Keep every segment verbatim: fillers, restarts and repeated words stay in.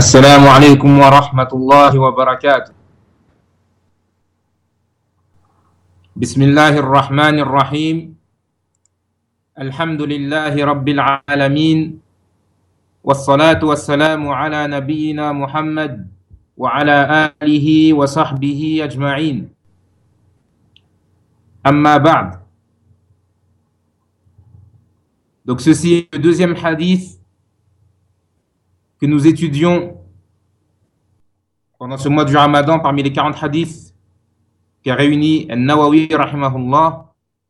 السلام عليكم ورحمة الله وبركاته. بسم الله الرحمن الرحيم. الحمد لله رب العالمين، والصلاة والسلام على نبينا محمد وعلى آله وصحبه أجمعين. أما بعد. Donc ceci est le deuxième hadith que nous étudions pendant ce mois du Ramadan parmi les quarante hadiths qu'a réuni An-Nawawi rahimahullah.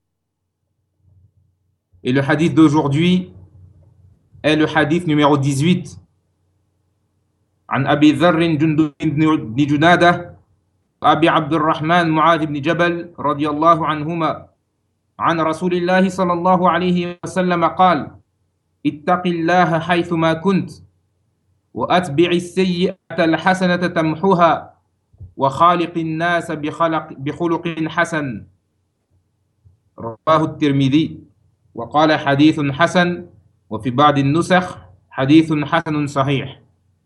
Et le hadith d'aujourd'hui est le hadith numéro dix-huit. عن أبي ذر جندب بن جنادة أبي عبد الرحمن معاذ بن جبل رضي الله عنهما عن رسول الله صلى الله عليه وسلم قال: اتق الله حيثما كنت وأتبع السيئة الحسنة تمحها وخالق الناس بخلق بخلق حسن. رواه الترمذي وقال حديث حسن، وفي بعض النسخ حديث حسن صحيح.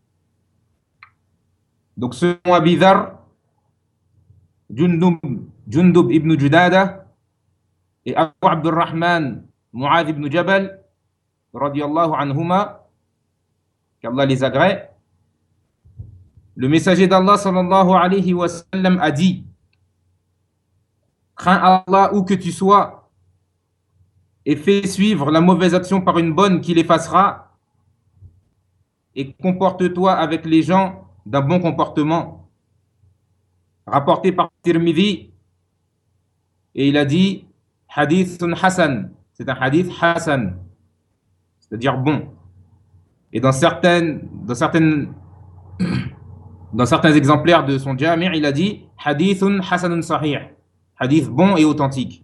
Donc selon Abi Dharr, Jundub, Jundub ibn Judada et Abu Abdurrahman Mu'adh ibn Jabal radiyallahu anhuma, qu'Allah les agrée, le messager d'Allah sallallahu alayhi wa sallam a dit: crains Allah où que tu sois et fais suivre la mauvaise action par une bonne qui l'effacera, et comporte-toi avec les gens d'un bon comportement. Rapporté par Tirmidhi, et il a dit hadithun hasan, c'est un hadith hasan, c'est-à-dire bon. Et dans certaines, dans certaines, dans certains exemplaires de son Jami', il a dit hadithun hasanun sahih, hadith bon et authentique.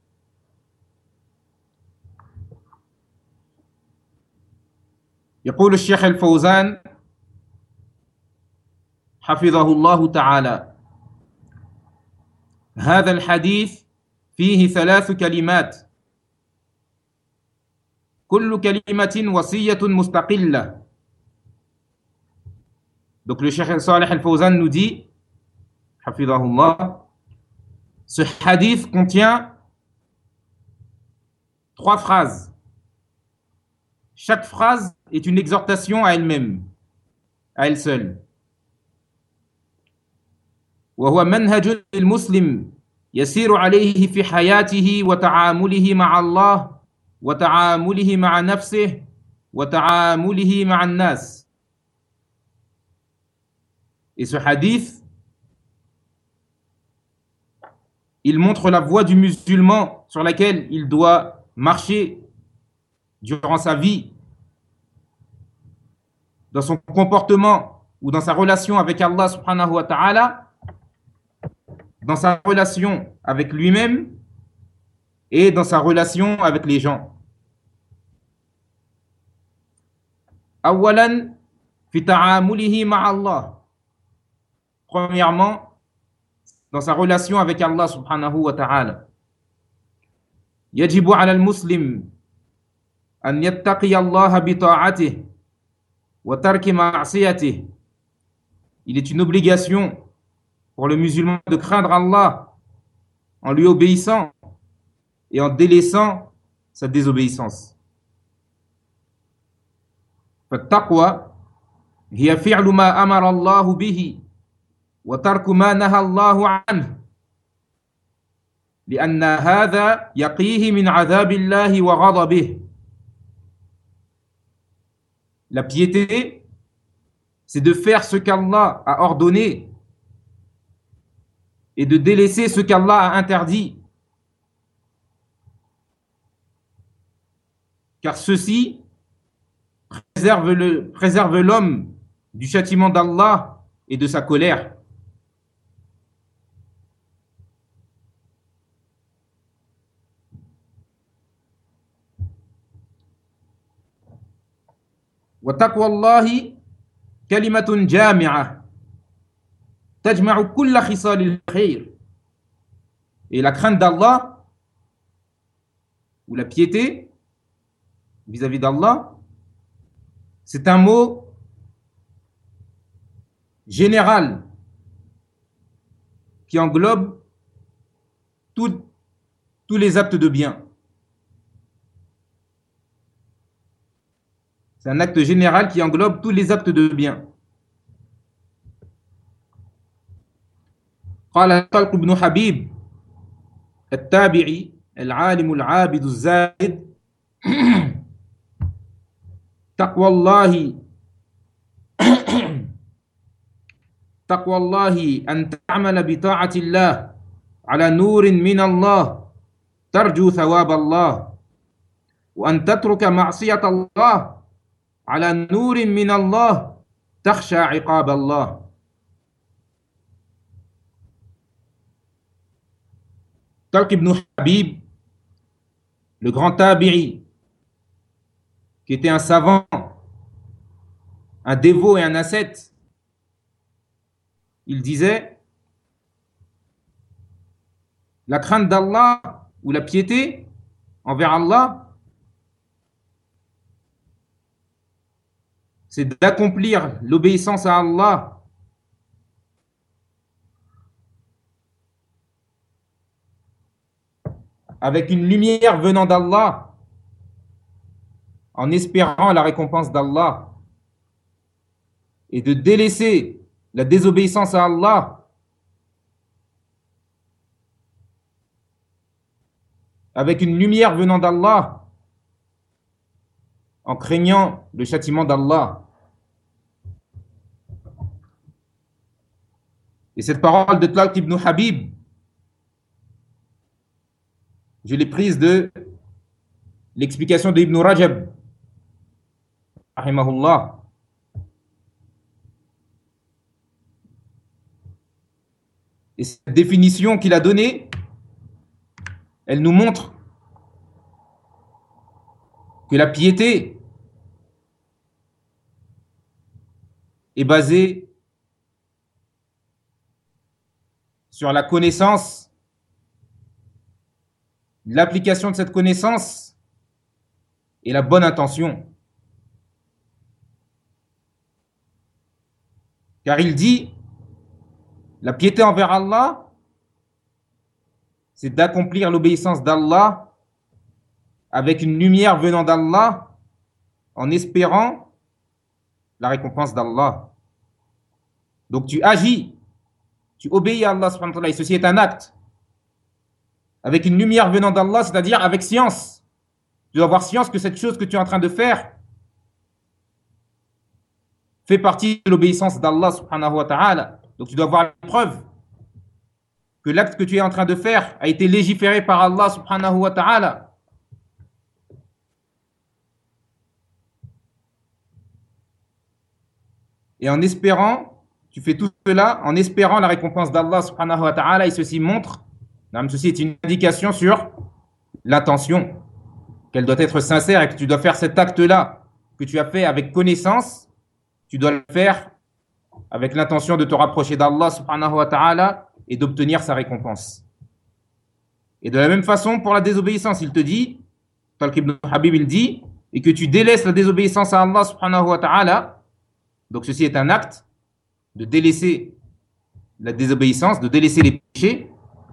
يقول الشيخ الفوزان حفظه الله تعالى: هذا الحديث فيه ثلاث كلمات كل كلمة وصية مستقلة. Donc le Cheikh Salih Al-Fawzan nous dit, hafidhahullah, ce hadith contient trois phrases. Chaque phrase est une exhortation à elle-même, à elle seule. وهو منهج المسلم يسير عليه في حياته وتعامله مع الله وتعامله مع نفسه وتعامله مع الناس. Et ce hadith, il montre la voie du musulman sur laquelle il doit marcher durant sa vie, dans son comportement ou dans sa relation avec Allah subhanahu wa ta'ala, dans sa relation avec lui-même et dans sa relation avec les gens. Awalan fi ta'amulihi ma'allah. Premièrement, dans sa relation avec Allah subhanahu wa ta'ala. Yajibu 'ala al-muslim an yattaqiya Allah bi ta'atihi wa tarki ma'siyatihi. Il est une obligation pour le musulman de craindre Allah en lui obéissant et en délaissant sa désobéissance. فالتقوى هي فعل ما أمر الله به وترك ما نهى الله عنه لأن هذا يقيه من عذاب الله وغضبه. La piété, c'est de faire ce qu'Allah a ordonné et de délaisser ce qu'Allah a interdit. Car ceci préserve le, préserve l'homme du châtiment d'Allah et de sa colère. Wa taqwa Allahi kalimatun jami'ah tajma'u kulla khisalil khair. Et la crainte d'Allah, ou la piété vis-à-vis d'Allah, c'est un mot général qui englobe tout, tous les actes de bien. C'est un acte général qui englobe tous les actes de bien. قال طلق بن حبيب التابعي العالم العابد الزاهد تقوى الله تقوى الله أن تعمل بطاعة الله على نور من الله ترجو ثواب الله وأن تترك معصية الله على نور من الله تخشى عقاب الله. Talq ibn Habib, le grand tabi'i, qui était un savant, un dévot et un ascète, il disait: la crainte d'Allah ou la piété envers Allah, c'est d'accomplir l'obéissance à Allah avec une lumière venant d'Allah, en espérant la récompense d'Allah, et de délaisser la désobéissance à Allah avec une lumière venant d'Allah, en craignant le châtiment d'Allah. Et cette parole de Talq ibn Habib, je l'ai prise de l'explication de Ibn Rajab, rahimahullah. Et cette définition qu'il a donnée, elle nous montre que la piété est basée sur la connaissance, l'application de cette connaissance et la bonne intention. Car il dit, la piété envers Allah, c'est d'accomplir l'obéissance d'Allah avec une lumière venant d'Allah, en espérant la récompense d'Allah. Donc tu agis, tu obéis à Allah subhanahu wa ta'ala, et ceci est un acte avec une lumière venant d'Allah, c'est-à-dire avec science. Tu dois avoir science que cette chose que tu es en train de faire fait partie de l'obéissance d'Allah subhanahu wa ta'ala. Donc tu dois avoir la preuve que l'acte que tu es en train de faire a été légiféré par Allah subhanahu wa ta'ala. Et en espérant, tu fais tout cela en espérant la récompense d'Allah subhanahu wa ta'ala, et ceci montre, ceci est une indication sur l'intention, qu'elle doit être sincère et que tu dois faire cet acte-là que tu as fait avec connaissance, tu dois le faire avec l'intention de te rapprocher d'Allah subhanahu wa ta'ala et d'obtenir sa récompense. Et de la même façon pour la désobéissance, il te dit, Talq ibn Habib il dit, et que tu délaisses la désobéissance à Allah subhanahu wa ta'ala. Donc ceci est un acte de délaisser la désobéissance, de délaisser les péchés,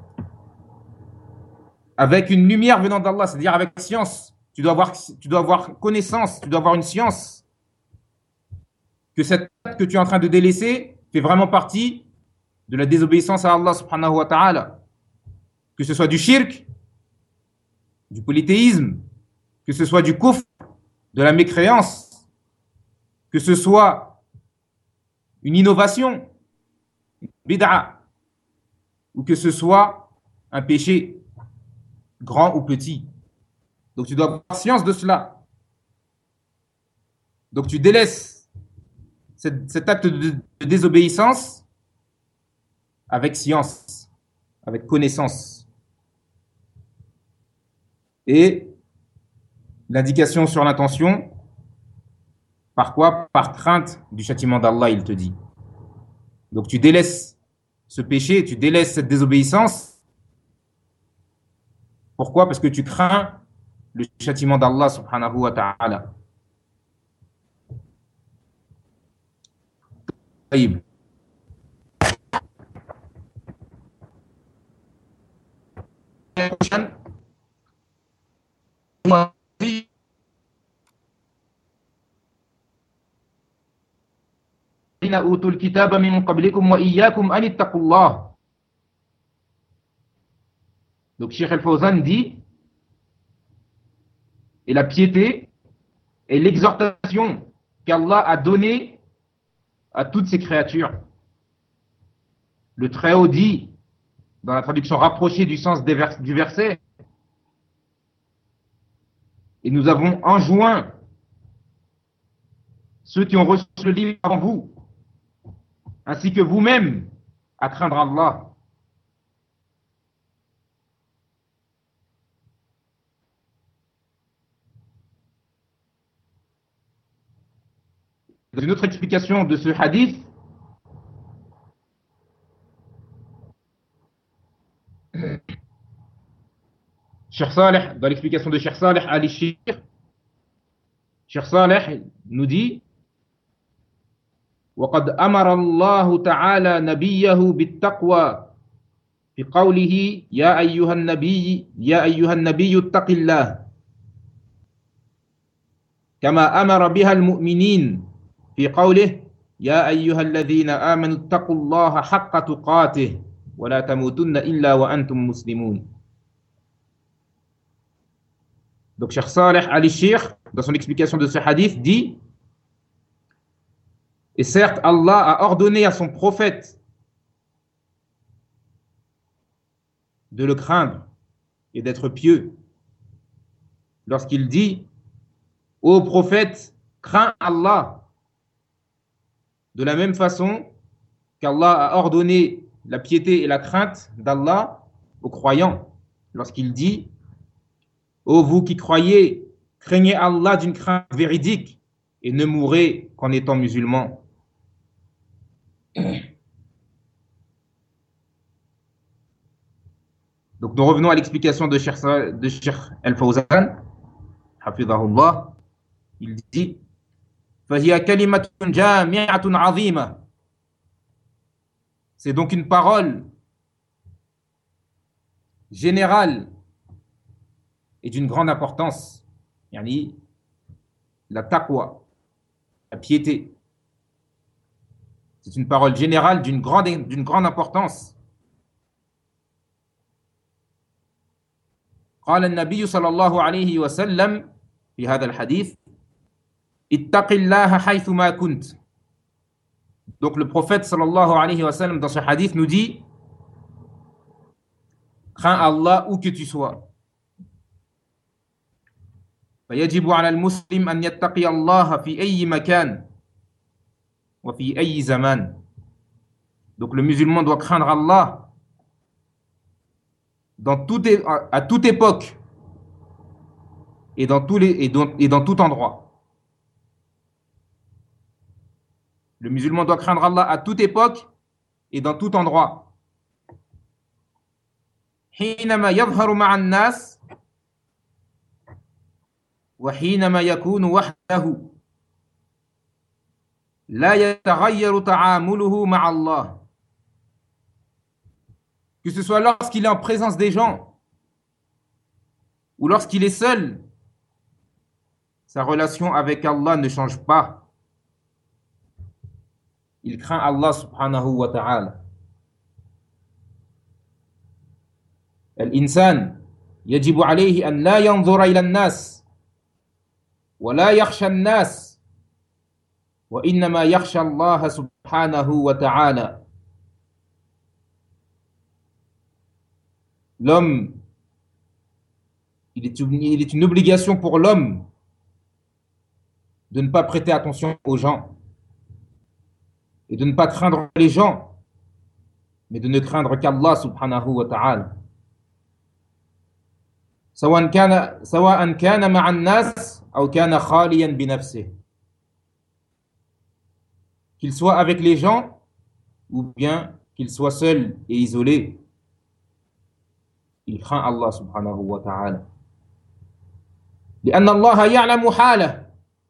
avec une lumière venant d'Allah, c'est-à-dire avec science. Tu dois avoir, tu dois avoir connaissance, tu dois avoir une science que cet acte que tu es en train de délaisser fait vraiment partie de la désobéissance à Allah subhanahu wa ta'ala. Que ce soit du shirk, du polythéisme, que ce soit du kufr, de la mécréance, que ce soit une innovation, une bid'a, ou que ce soit un péché grand ou petit. Donc tu dois avoir conscience de cela. Donc tu délaisses cet, cet acte de, de désobéissance avec science, avec connaissance. Et l'indication sur l'intention, par quoi? Par crainte du châtiment d'Allah, il te dit. Donc tu délaisses ce péché, tu délaisses cette désobéissance. Pourquoi? Parce que tu crains le châtiment d'Allah subhanahu wa ta'ala. الذين أوتوا الكتاب من قبلكم وإياكم أن اتقوا الله. Donc Cheikh Al-Fawzan dit, et la piété et l'exhortation qu'Allah a donnée à toutes ces créatures. Le Très-Haut dit, dans la traduction rapprochée du sens des vers, du verset, et nous avons enjoint ceux qui ont reçu le livre avant vous, ainsi que vous-même, à craindre Allah. Dans une autre explication de ce hadith, Cheikh Saleh, dans l'explication de Cheikh Saleh al-Shir, Cheikh Saleh nous dit وقد أمر الله تعالى نبيه بالتقوى في قوله يا أيها النبي يا أيها النبي اتق الله كما أمر بها المؤمنين في قوله يا أيها الذين آمنوا اتقوا الله حق تقاته ولا تموتن إلا وأنتم مسلمون. Donc Cheikh Saleh al-Shir, dans son explication de ce hadith, dit: et certes, Allah a ordonné à son prophète de le craindre et d'être pieux lorsqu'il dit: ô prophète, crains Allah, de la même façon qu'Allah a ordonné la piété et la crainte d'Allah aux croyants lorsqu'il dit: ô vous qui croyez, craignez Allah d'une crainte véridique et ne mourrez qu'en étant musulmans. Donc nous revenons à l'explication de Cheikh, de Cheikh Al-Fawzan, hafidhahullah. Il dit: فَهِيَ كَلِمَةٌ جَامِعَةٌ عَظِيمَةٌ. C'est donc une parole générale et d'une grande importance, yani la taqwa, la piété. C'est une parole générale d'une grande, d'une grande importance. قال النبي صلى الله عليه وسلم في هذا الحديث اتق الله حيثما كنت. Donc le prophète sallallahu alayhi wa sallam dans ce hadith nous dit: crains Allah où que tu sois. فيجب على المسلم أن يتقي الله في أي مكان وفي أي زمان. Donc le musulman doit craindre Allah dans toute, à toute époque et dans, tous les, et, dans, et dans tout endroit. Le musulman doit craindre Allah à toute époque et dans tout endroit. حينما يظهر مع الناس وحينما يكون وحده لا يتغير تعامله مع الله. Que ce soit lorsqu'il est en présence des gens ou lorsqu'il est seul, sa relation avec Allah ne change pas. Il craint Allah subhanahu wa ta'ala. الإنسان يجب عليه أن لا ينظر إلى الناس ولا يخشى الناس وإنما يخشى الله سبحانه وتعالى. L'homme, il est, il est une obligation pour l'homme de ne pas prêter attention aux gens et de ne pas craindre les gens, mais de ne craindre qu'Allah subhanahu wa ta'ala. سواء كان سواء كان مع الناس أو كان خاليا بنفسه. Qu'il soit avec les gens ou bien qu'il soit seul et isolé, il craint Allah subhanahu wa ta'ala. لأن الله يعلم حاله.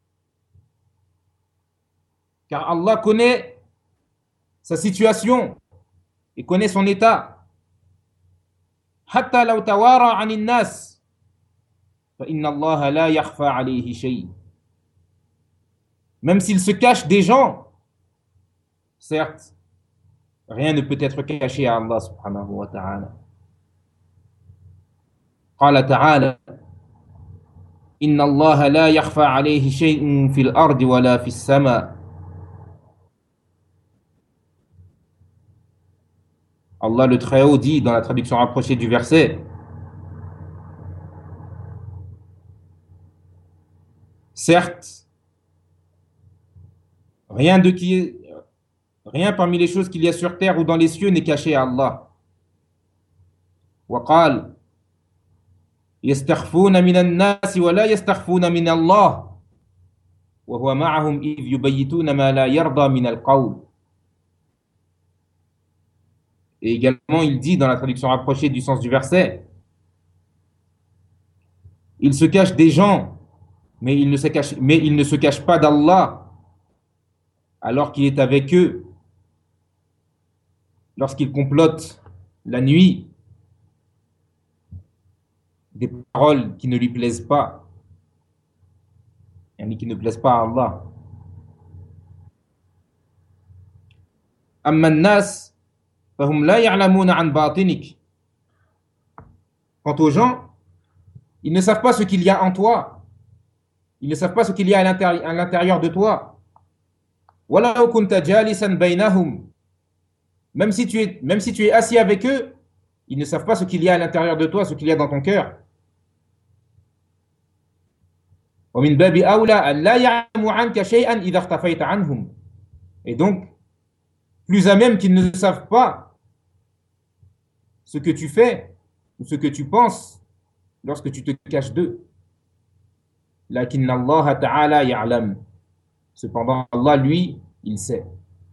Car Allah connaît sa situation et connaît son état. حتى لو توارى عن الناس فإن الله لا يخفى عليه شيء. Même s'il se cache des gens, certes, rien ne peut être caché à Allah subhanahu wa ta'ala. قال تعالى إن الله لا يخفى عليه شيء في الأرض ولا في السماء. Allah le Très-Haut dit dans la traduction rapprochée du verset, certes, rien de qui est, rien parmi les choses qu'il y a sur terre ou dans les cieux n'est caché à Allah. وقال يستخفون من الناس ولا يستخفون من الله وهو معهم إذ يبيتون ما لا يرضى من القول. Et également, il dit dans la traduction rapprochée du sens du verset, il se cache des gens, mais il ne se cache, mais il ne se cache pas d'Allah, alors qu'il est avec eux, lorsqu'il complote la nuit des paroles qui ne lui plaisent pas, et qui ne plaisent pas à Allah. أما الناس فهم لا يعلمون عن باطنك. Quant aux gens, ils ne savent pas ce qu'il y a en toi. Ils ne savent pas ce qu'il y a à l'intérieur, à l'intérieur de toi. ولو كنت جالسا بينهم. Même si tu es, même si tu es assis avec eux, ils ne savent pas ce qu'il y a à l'intérieur de toi, ce qu'il y a dans ton cœur. ومن باب أولى أن لا يعلموا عنك شيئا إذا اختفيت عنهم. Et donc, plus à même qu'ils ne savent pas ce que tu fais ou ce que tu penses lorsque tu te caches d'eux. لكن الله تعالى يعلم. Cependant, Allah, lui, il sait.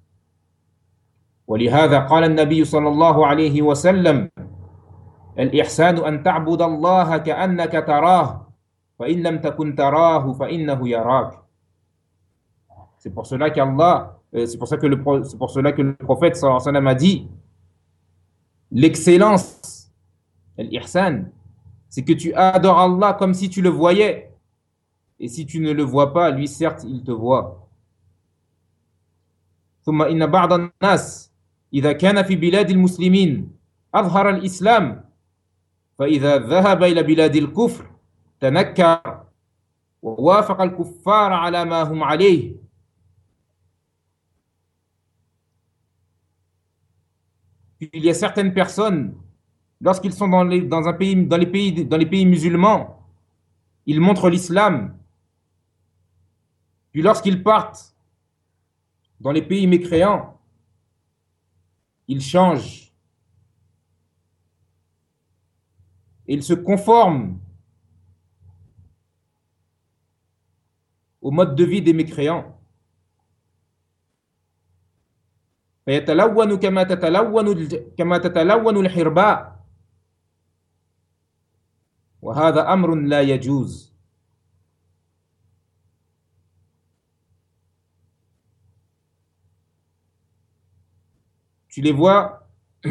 ولهذا قال النبي صلى الله عليه وسلم الإحسان أن تعبد الله كأنك تراه فإن لم تكن تراه فإنه يراك. C'est pour cela qu'Allah, c'est pour ça que le, c'est pour cela que le prophète sallallahu alayhi wa sallam a dit l'excellence, l'ihsan, c'est que tu adores Allah comme si tu le voyais. Et si tu ne le vois pas, lui certes, il te voit. ثم إن بعض الناس إذا كان في بلاد المسلمين أظهر الإسلام فإذا ذهب إلى بلاد الكفر تنكر ووافق الكفار على ما هم عليه. Il y a certaines personnes, lorsqu'ils sont dans les, dans un pays, dans les pays, dans les pays musulmans, ils montrent l'islam. Puis lorsqu'ils partent dans les pays mécréants, ils changent. Ils se conforment au mode de vie des mécréants. فيتلون كما تتلون كما تتلون الحرباء وهذا أمر لا يجوز. Tu les vois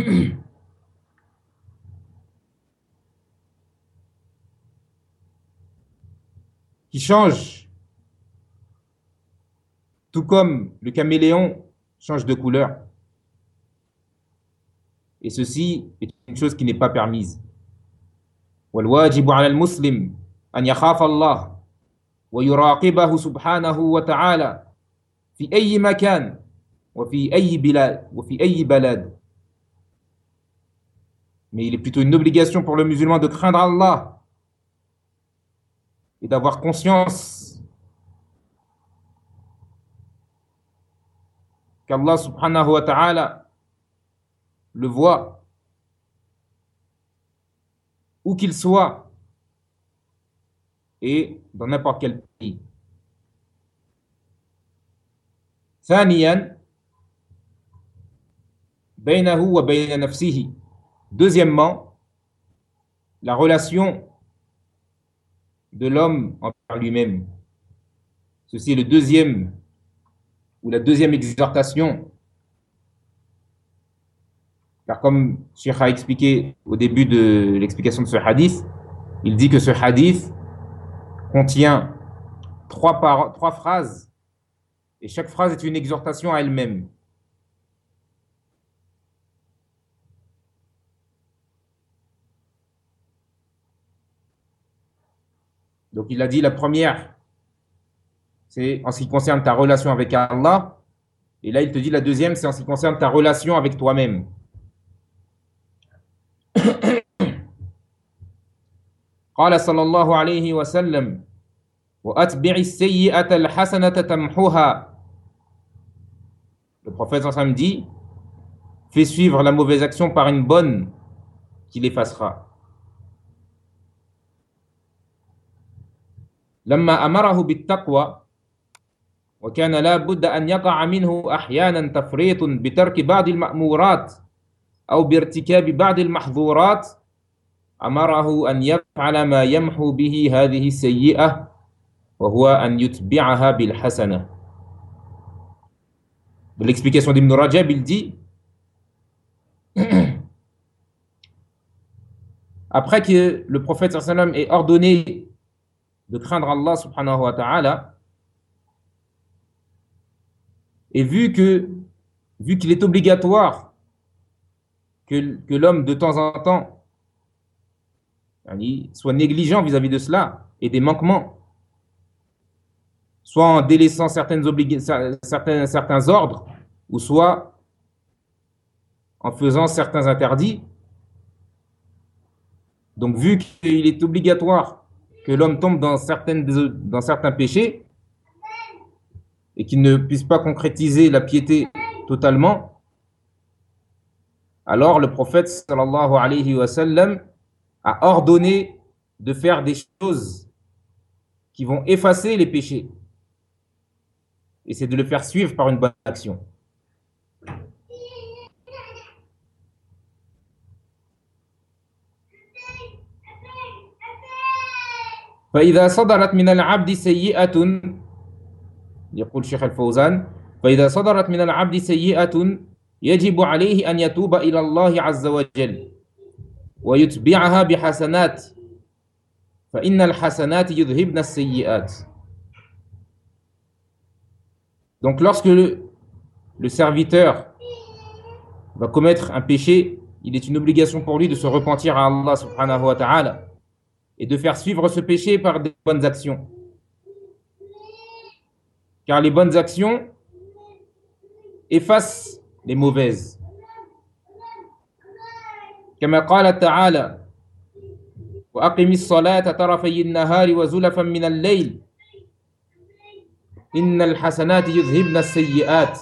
qui changent, tout comme le caméléon change de couleur. Et ceci est une chose qui n'est pas permise. والواجب على المسلم أن يخاف الله ويراقبه سبحانه وتعالى في أي مكان وفي أي بلاد وفي أي بلد. Mais il est plutôt une obligation pour le musulman de craindre Allah et d'avoir conscience qu'Allah subhanahu wa ta'ala le voit où qu'il soit et dans n'importe quel pays. ثانيا بينه وبين نفسه. Deuxièmement, la relation de l'homme envers lui-même. Ceci est le deuxième ou la deuxième exhortation. Car comme Cheikh a expliqué au début de l'explication de ce hadith, il dit que ce hadith contient trois, par- trois phrases et chaque phrase est une exhortation à elle-même. Donc il a dit la première, c'est en ce qui concerne ta relation avec Allah. Et là, il te dit la deuxième, c'est en ce qui concerne ta relation avec toi-même. قال صلى الله عليه وسلم وأتبع السيئة الحسنة تمحوها. Le prophète sallallahu alayhi wa sallam dit, fais suivre la mauvaise action par une bonne qui l'effacera. لما أمره بالتقوى وكان لا بد أن يقع منه أحيانا تفريط بترك بعض المأمورات أو بارتكاب بعض المحظورات أمره أن يفعل ما يمحو به هذه السيئة وهو أن يتبعها بالحسنة. De l'explication d'Ibn Rajab, il dit après que le prophète sallallahu alayhi wa sallam ait ordonné de craindre Allah subhanahu wa ta'ala, et vu que vu qu'il est obligatoire que, que l'homme de temps en temps soit négligent vis-à-vis de cela et des manquements, soit en délaissant certaines certains, certains ordres, ou soit en faisant certains interdits. Donc vu qu'il est obligatoire que l'homme tombe dans, certaines, dans certains péchés et qu'il ne puisse pas concrétiser la piété totalement, alors le prophète sallallahu alayhi wa sallam a ordonné de faire des choses qui vont effacer les péchés. Et c'est de le faire suivre par une bonne action. فإذا صدرت من العبد سيئة يقول شيخ الفوزان فإذا صدرت من العبد سيئة يجب عليه أن يتوب إلى الله عز وجل ويتبعها بحسنات فإن الحسنات يذهبن السيئات. Donc lorsque le, le serviteur va commettre un péché, il est une obligation pour lui de se repentir à Allah subhanahu wa ta'ala et de faire suivre ce péché par des bonnes actions. Car les bonnes actions effacent les mauvaises. كما قال تعالى وأقم الصلاة طرفي النهار وزلفا من الليل إن الحسنات يذهبن السيئات.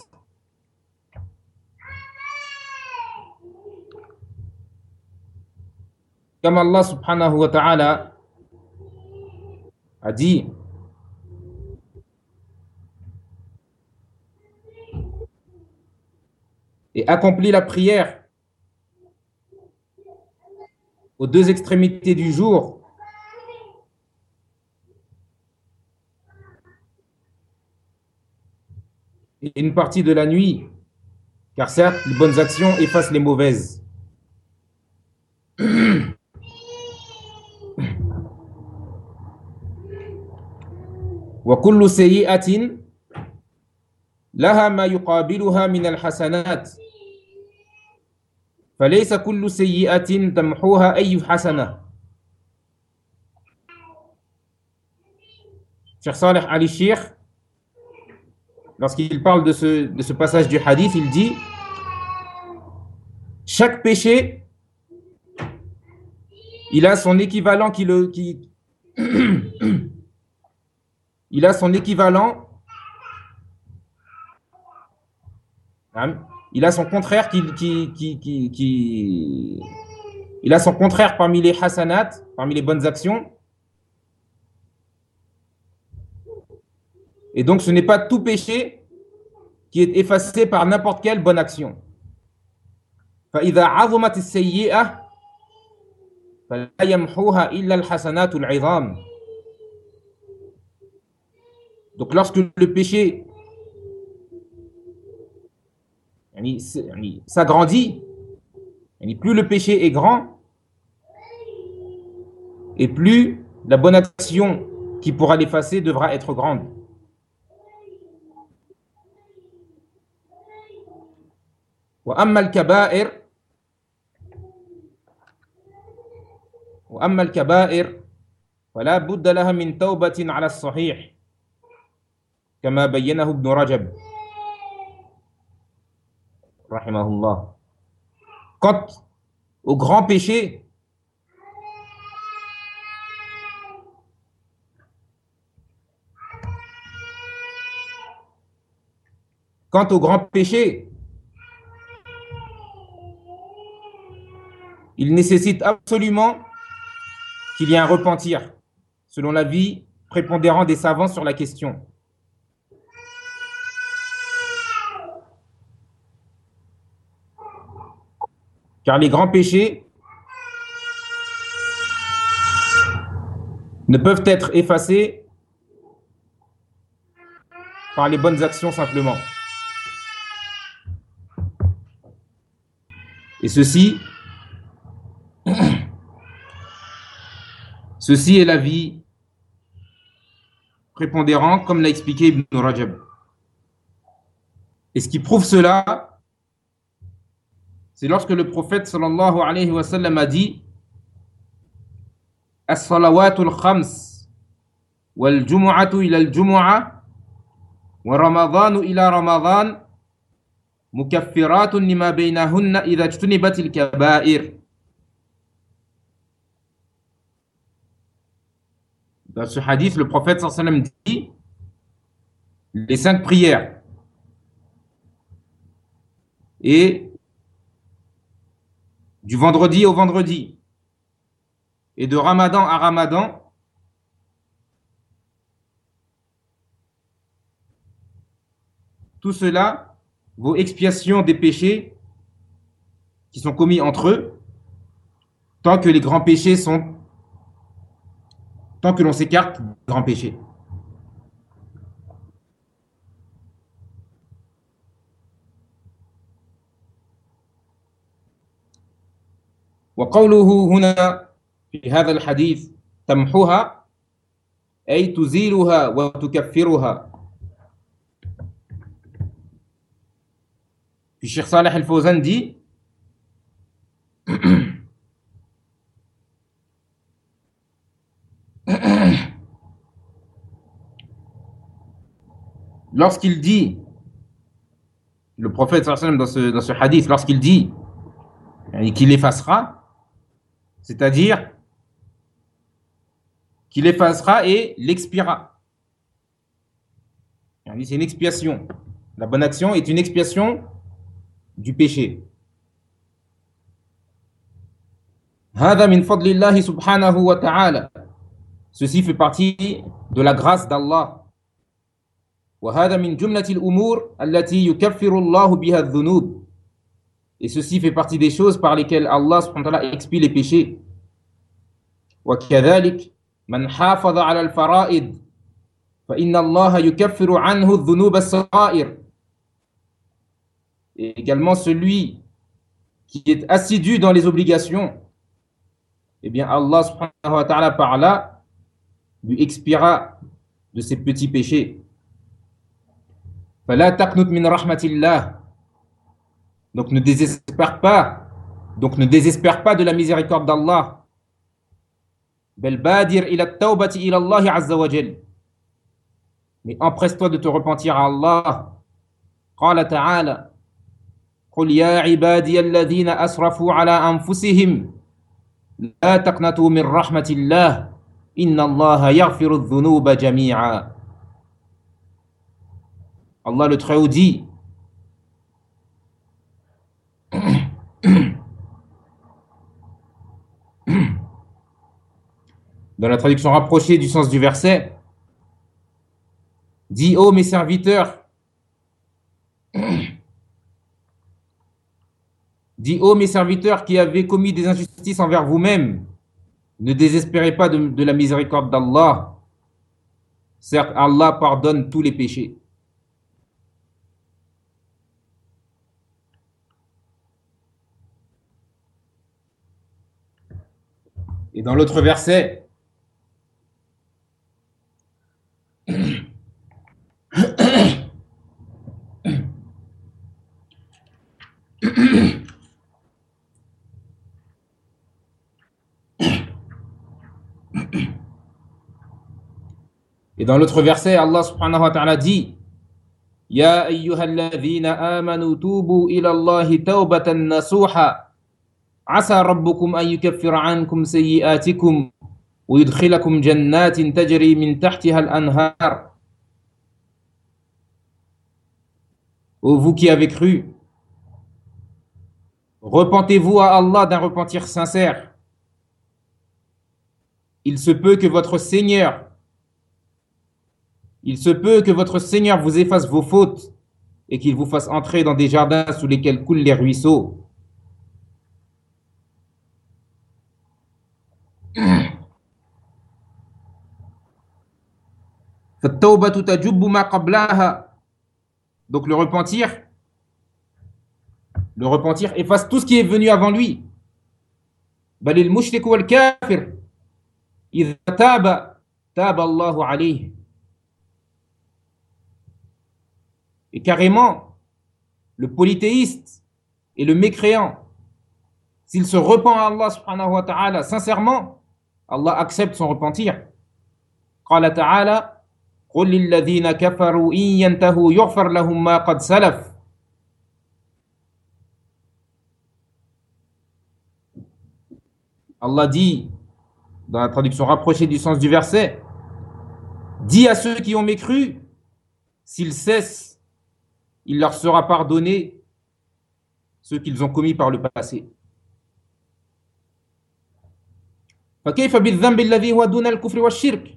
Comme Allah subhanahu wa ta'ala a dit et accomplit la prière aux deux extrémités du jour et une partie de la nuit, car certes, les bonnes actions effacent les mauvaises. وكل سيئة لها ما يقابلها من الحسنات فليس كل سيئة تمحوها أي حسنة. Cheikh Saleh Ali Sheikh, lorsqu'il parle de ce, de ce passage du hadith, il dit chaque péché il a son équivalent qui le qui il a son équivalent, il a son contraire qui, qui, qui, qui, qui il a son contraire parmi les hasanat, parmi les bonnes actions. Et donc ce n'est pas tout péché qui est effacé par n'importe quelle bonne action. فإذا عظمت السيئة فلا يمحوها إلا الحسنات العظام. Donc lorsque le péché s'agrandit, plus le péché est grand, et plus la bonne action qui pourra l'effacer devra être grande. وأما الكبائر وأما الكبائر فلا بد لها من توبة على الصحيح كما بينه ابن رجب رحمه الله. Quant au grand péché, quant au grand péché, il nécessite absolument qu'il y ait un repentir, selon l'avis prépondérant des savants sur la question. Car les grands péchés ne peuvent être effacés par les bonnes actions simplement. Et ceci, ceci est l'avis prépondérant, comme l'a expliqué Ibn Rajab. Et ce qui prouve cela, c'est lorsque le prophète sallallahu alayhi wa sallam a dit As-salawatul khams wal jumu'atu ila al-jumu'ah wa ramadanu ila ramadan mukaffiratun lima baynahunna idha ijtunibatil kaba'ir. Dans ce hadith, le prophète sallallahu alayhi wa sallam dit les cinq prières et du vendredi au vendredi et de Ramadan à Ramadan, tout cela vaut expiation des péchés qui sont commis entre eux, tant que les grands péchés sont, tant que l'on s'écarte des grands péchés. وقوله هنا في هذا الحديث تمحوها أي تزيلها وتكفرها. Puis Cheikh Saleh Al-Fawzan dit lorsqu'il dit, le prophète sallallahu alayhi wa sallam dans ce, dans ce hadith, lorsqu'il dit qu'il effacera, c'est-à-dire qu'il effacera et l'expiera. C'est une expiation. La bonne action est une expiation du péché. هذا من فضل الله سبحانه وتعالى. Ceci fait partie de la grâce d'Allah. وهذا من جملة الأمور التي يكفر الله بها الذنوب. Et ceci fait partie des choses par lesquelles Allah subhanahu wa ta'ala expie les péchés. وكذلك من حافظ على الفرائض فإن الله يكفر عنه الذنوب الصغائر. Et également celui qui est assidu dans les obligations, eh bien Allah subhanahu wa ta'ala par là lui expiera de ses petits péchés. فلا تقنط من رحمة الله. Donc ne désespère pas, donc ne désespère pas de la miséricorde d'Allah. بل بادر إلى التوبة إلى الله عز وجل. Mais empresse-toi de te repentir à Allah. قال تعالى قل يا عبادي الذين أسرفوا على أنفسهم لا تقنطوا من رحمة الله إن الله يغفر الذنوب جميعا. Allah le Très-Haut dit dans la traduction rapprochée du sens du verset, dit ô mes serviteurs, dit ô mes serviteurs qui avez commis des injustices envers vous-mêmes, ne désespérez pas de, de la miséricorde d'Allah. Certes, Allah pardonne tous les péchés. Et dans l'autre verset, dans l'autre verset, Allah subhanahu wa ta'ala dit Ya ayyuhalladhina amanu tubu ila Allahi tawbatan nasuha asa rabbukum an yukaffira ankum sayyi'atikum wa yudkhilakum jannatin tajri min tahtiha al-anhar. Ô vous qui avez cru, repentez-vous à Allah d'un repentir sincère. Il se peut que votre Seigneur Il se peut que votre Seigneur vous efface vos fautes et qu'il vous fasse entrer dans des jardins sous lesquels coulent les ruisseaux. Donc le repentir, le repentir efface tout ce qui est venu avant lui. Balil mushrik wal kafir, idha taba, taba Allahu alayhi. Et carrément, le polythéiste et le mécréant, s'il se repent à Allah subhanahu wa ta'ala sincèrement, Allah accepte son repentir. Qala ta'ala, قُلْ لِلَّذِينَ كَفَرُوا إِن يَنْتَهُوا يُغْفَرْ لَهُم مَا قَدْ سَلَفَ. Allah dit, dans la traduction rapprochée du sens du verset, dis à ceux qui ont mécru, s'ils cessent, il leur sera pardonné ce qu'ils ont commis par le passé. فكيف بالذنب الذي هو دون الكفر والشرك.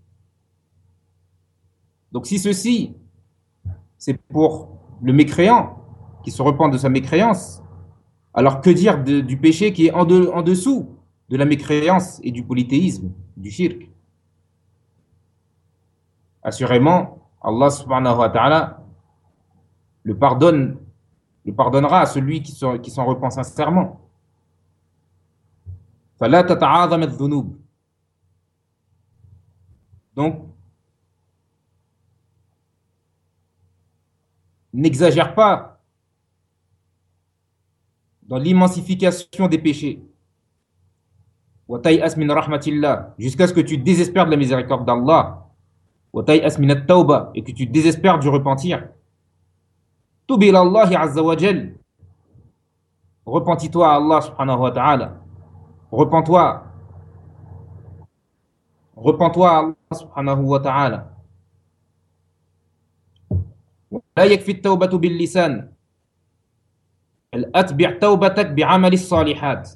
Donc si ceci, c'est pour le mécréant qui se repent de sa mécréance, alors que dire de, du péché qui est en, de, en dessous de la mécréance et du polythéisme, du shirk? Assurément, Allah subhanahu wa ta'ala le pardonne, le pardonnera à celui qui s'en, qui s'en repent sincèrement. فَلَا تَتَعَاظَمَ الذُّنُوبِ. Donc, n'exagère pas dans l'immensification des péchés. وَتَيْأَسْ مِنْ رَحْمَةِ اللَّهِ, jusqu'à ce que tu désespères de la miséricorde d'Allah. وَتَيْأَسْ مِنَ التَّوْبَةِ, et que tu désespères du repentir. تُوبِ إِلَى اللَّهِ عَزَّ وَجَلَّ. Repentis-toi à Allah subhanahu wa ta'ala. Repens-toi. Repens-toi à Allah subhanahu wa ta'ala. لا يكفي التوبة باللسان بل أتبع توبتك بعمل الصالحات.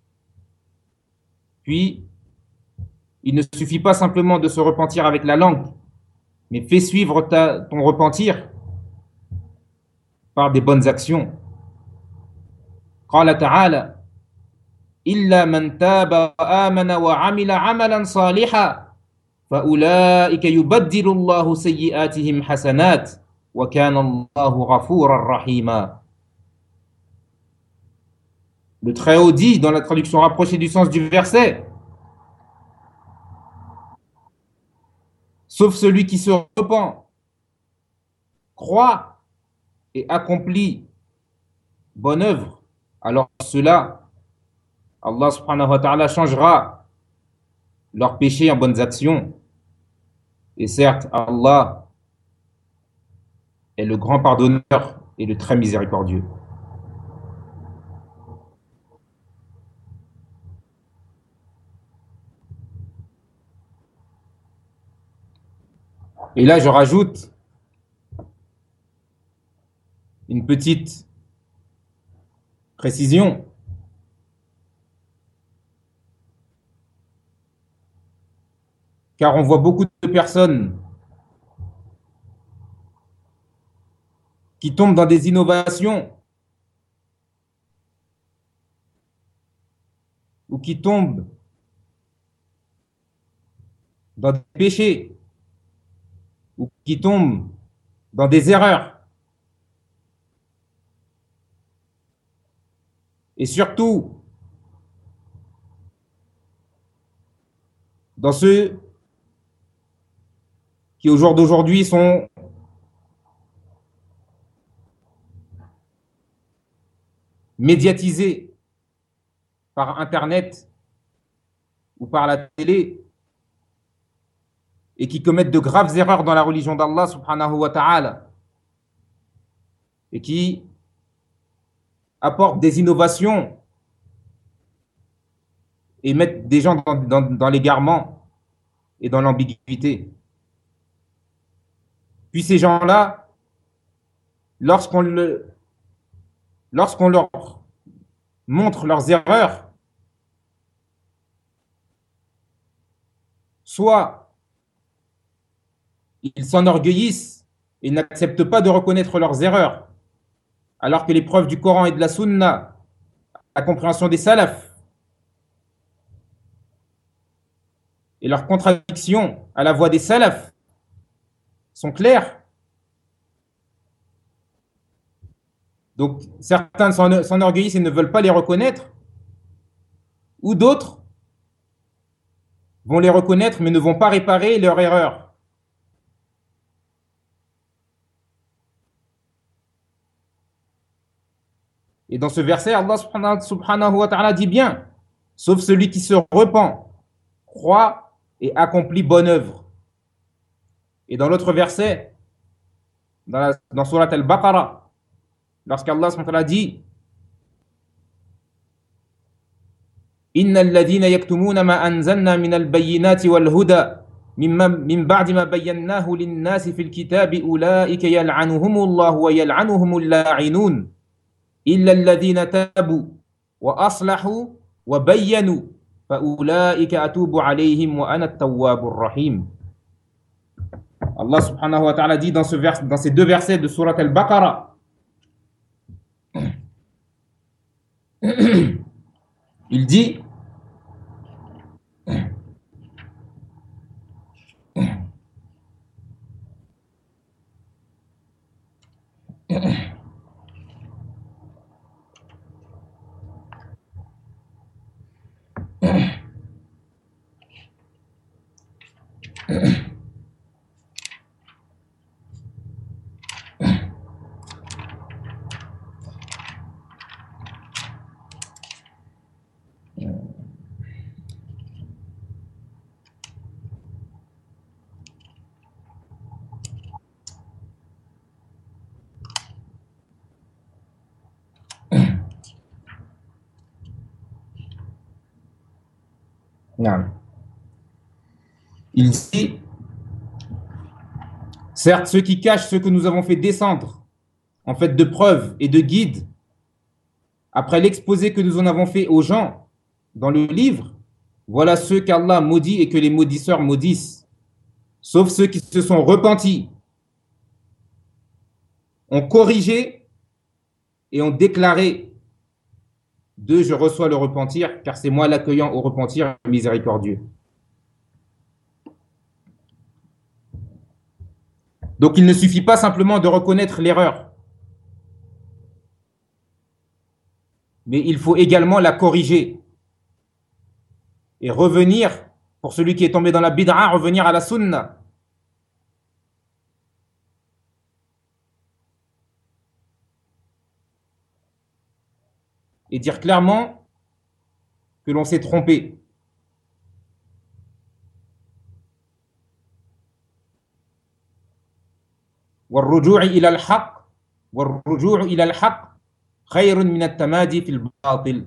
Puis, il ne suffit pas simplement de se repentir avec la langue, mais fais suivre ta, ton repentir par des bonnes actions. قال تعالى إلا من تاب وآمن وعمل عملا صالحا فأولئك يبدل الله سيئاتهم حسنات وكان الله غفورا رحيما. Le Très-Haut dit dans la traduction rapprochée du sens du verset, sauf celui qui se repent, croit et accomplit bonne œuvre, alors cela, Allah subhanahu wa ta'ala changera leurs péchés en bonnes actions. Et certes, Allah est le grand pardonneur et le très miséricordieux. Et là, je rajoute une petite précision. Car on voit beaucoup de personnes qui tombent dans des innovations ou qui tombent dans des péchés ou qui tombent dans des erreurs. Et surtout, dans ceux qui au jour d'aujourd'hui sont médiatisés par Internet ou par la télé et qui commettent de graves erreurs dans la religion d'Allah subhanahu wa ta'ala et qui apportent des innovations et mettent des gens dans, dans, dans l'égarement et dans l'ambiguïté. Puis ces gens-là, lorsqu'on le, lorsqu'on leur montre leurs erreurs, soit ils s'enorgueillissent et n'acceptent pas de reconnaître leurs erreurs, alors que les preuves du Coran et de la Sunna, la compréhension des salafs et leurs contradictions à la voix des salafs sont claires. Donc certains s'enorgueillissent et ne veulent pas les reconnaître, ou d'autres vont les reconnaître mais ne vont pas réparer leur erreur. Et dans ce verset, Allah subhanahu wa ta'ala dit bien, sauf celui qui se repent, croit et accomplit bonne œuvre. Et dans l'autre verset, dans, la, dans Surat Al-Baqarah, lorsqu'Allah subhanahu wa ta'ala dit Inna alladhina yaktumuna ma anzalna min al-bayyinati wal-huda min ba'di ma bayyanahu lin-nasi fil kitabi ulaika yal'anuhumullahu wa yal'anuhumul la'inun illa alladhina tabu wa aslahu wa bayyanu fa ulaika atubu alayhim wa ana at-tawwabur rahim. Allah subhanahu wa ta'ala dit dans, ce vers, dans ces deux versets de Surat Al-Baqarah, il dit Il dit, certes, ceux qui cachent ce que nous avons fait descendre en fait de preuves et de guides, après l'exposé que nous en avons fait aux gens dans le livre, voilà ceux qu'Allah maudit et que les maudisseurs maudissent, sauf ceux qui se sont repentis, ont corrigé et ont déclaré de je reçois le repentir, car c'est moi l'accueillant au repentir miséricordieux. Donc il ne suffit pas simplement de reconnaître l'erreur, mais il faut également la corriger et revenir, pour celui qui est tombé dans la bid'a, revenir à la sunna. Et dire clairement que l'on s'est trompé. والرجوع إلى الحق والرجوع إلى الحق خير من التمادي في الباطل.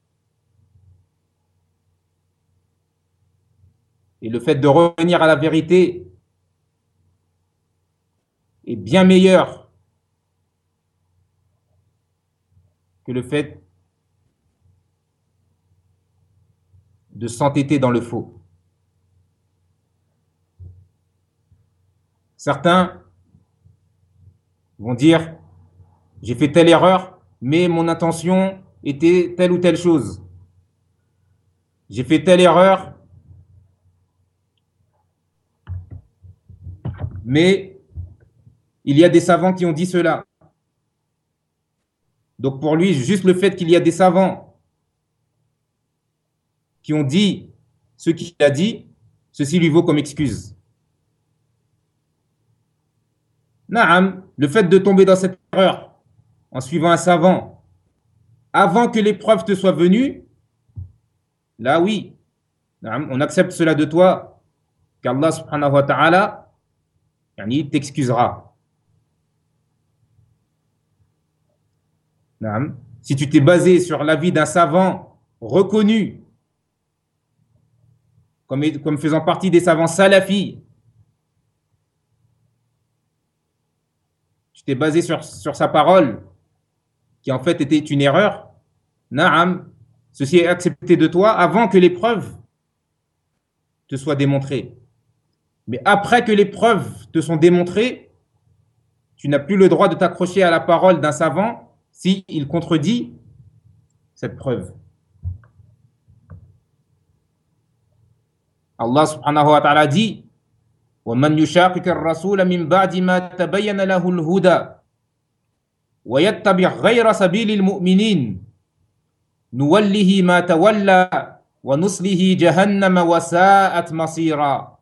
Et le fait de revenir à la vérité est bien meilleur que le fait de s'entêter dans le faux. Certains vont dire, j'ai fait telle erreur, mais mon intention était telle ou telle chose. J'ai fait telle erreur, mais il y a des savants qui ont dit cela. Donc pour lui, juste le fait qu'il y a des savants qui ont dit ce qu'il a dit, ceci lui vaut comme excuse. Naam, le fait de tomber dans cette erreur en suivant un savant avant que les preuves te soient venues, là oui, naam, on accepte cela de toi qu'Allah subhanahu wa ta'ala yani, t'excusera. Si tu t'es basé sur l'avis d'un savant reconnu comme, comme faisant partie des savants salafis, tu t'es basé sur, sur sa parole qui en fait était une erreur, na'am, ceci est accepté de toi avant que les preuves te soient démontrées. Mais après que les preuves te sont démontrées, tu n'as plus le droit de t'accrocher à la parole d'un savant s'il contredit cette preuve. Allah subhanahu wa ta'ala dit وَمَنْ يُشَاقِقَ الرَّسُولَ مِنْ بَعْدِ مَا تَبَيَّنَ لَهُ الْهُدَى وَيَتَّبِعْ غَيْرَ سَبِيلِ الْمُؤْمِنِينَ نُوَلِّهِ مَا تَوَلَّى وَنُصْلِهِ جَهَنَّمَ وَسَاءَتْ مَصِيرًا.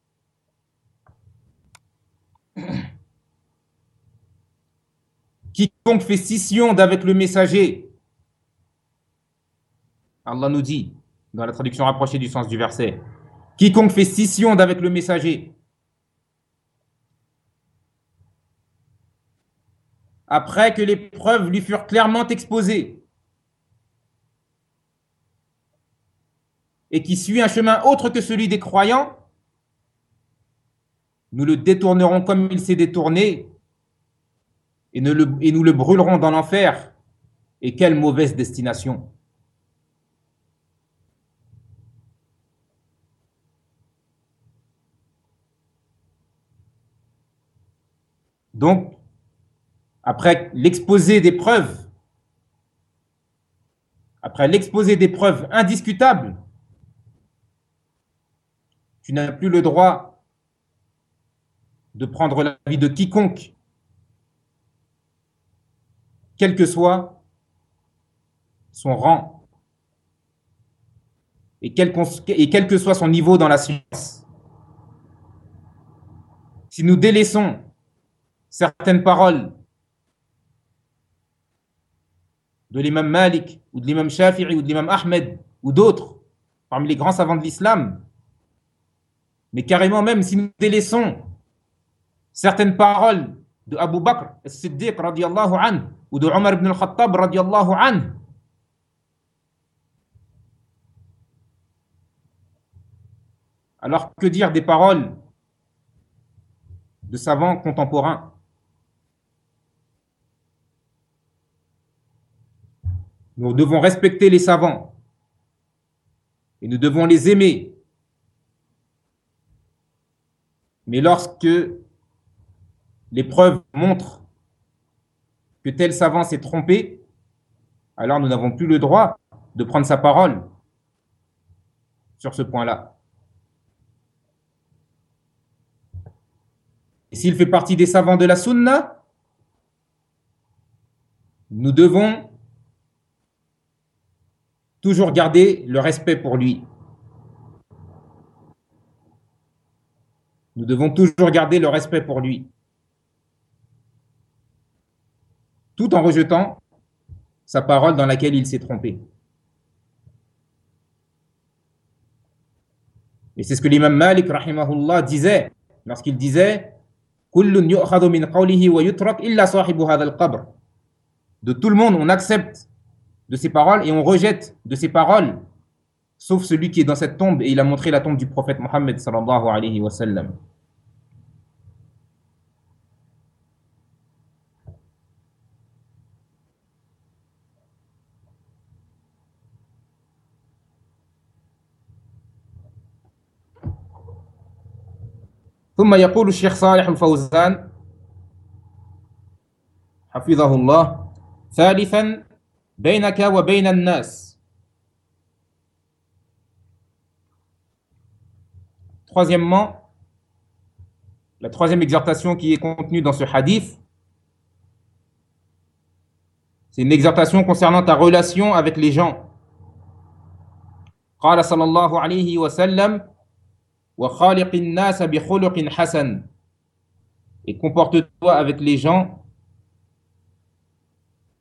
Quiconque fait scission d'avec le messager, Allah nous dit dans la traduction rapprochée du sens du verset, quiconque fait scission d'avec le messager, après que les preuves lui furent clairement exposées, et qui suit un chemin autre que celui des croyants, nous le détournerons comme il s'est détourné, et, ne le, et nous le brûlerons dans l'enfer. Et quelle mauvaise destination! Donc, après l'exposé des preuves, après l'exposé des preuves indiscutables, tu n'as plus le droit de prendre l'avis de quiconque, quel que soit son rang et quel, et quel que soit son niveau dans la science. Si nous délaissons certaines paroles de l'imam Malik ou de l'imam Shafi'i ou de l'imam Ahmed ou d'autres parmi les grands savants de l'islam, mais carrément même si nous délaissons certaines paroles de Abu Bakr as-Siddiq radiyallahu anhu ou de Omar ibn al-Khattab radiyallahu anhu, alors que dire des paroles de savants contemporains? Nous devons respecter les savants et nous devons les aimer. Mais lorsque les preuves montrent que tel savant s'est trompé, alors nous n'avons plus le droit de prendre sa parole sur ce point-là. Et s'il fait partie des savants de la Sunna, nous devons toujours garder le respect pour lui. Nous devons toujours garder le respect pour lui, tout en rejetant sa parole dans laquelle il s'est trompé. Et c'est ce que l'imam Malik rahimahullah disait lorsqu'il disait Kullun yu'khadhu min qawlihi wa yutrak illa sahibu hadha al-qabr. De tout le monde, on accepte de ses paroles et on rejette de ses paroles, sauf celui qui est dans cette tombe. Et il a montré la tombe du prophète Mohammed sallallahu alayhi wa sallam. ثم يقول الشيخ صالح الفوزان حفظه الله ثالثا بينك وبين الناس. Troisièmement, la troisième exhortation qui est contenue dans ce hadith, c'est une exhortation concernant ta relation avec les gens. قال صلى الله عليه وسلم وخالق الناس بخلق حسن. Et comporte-toi avec les gens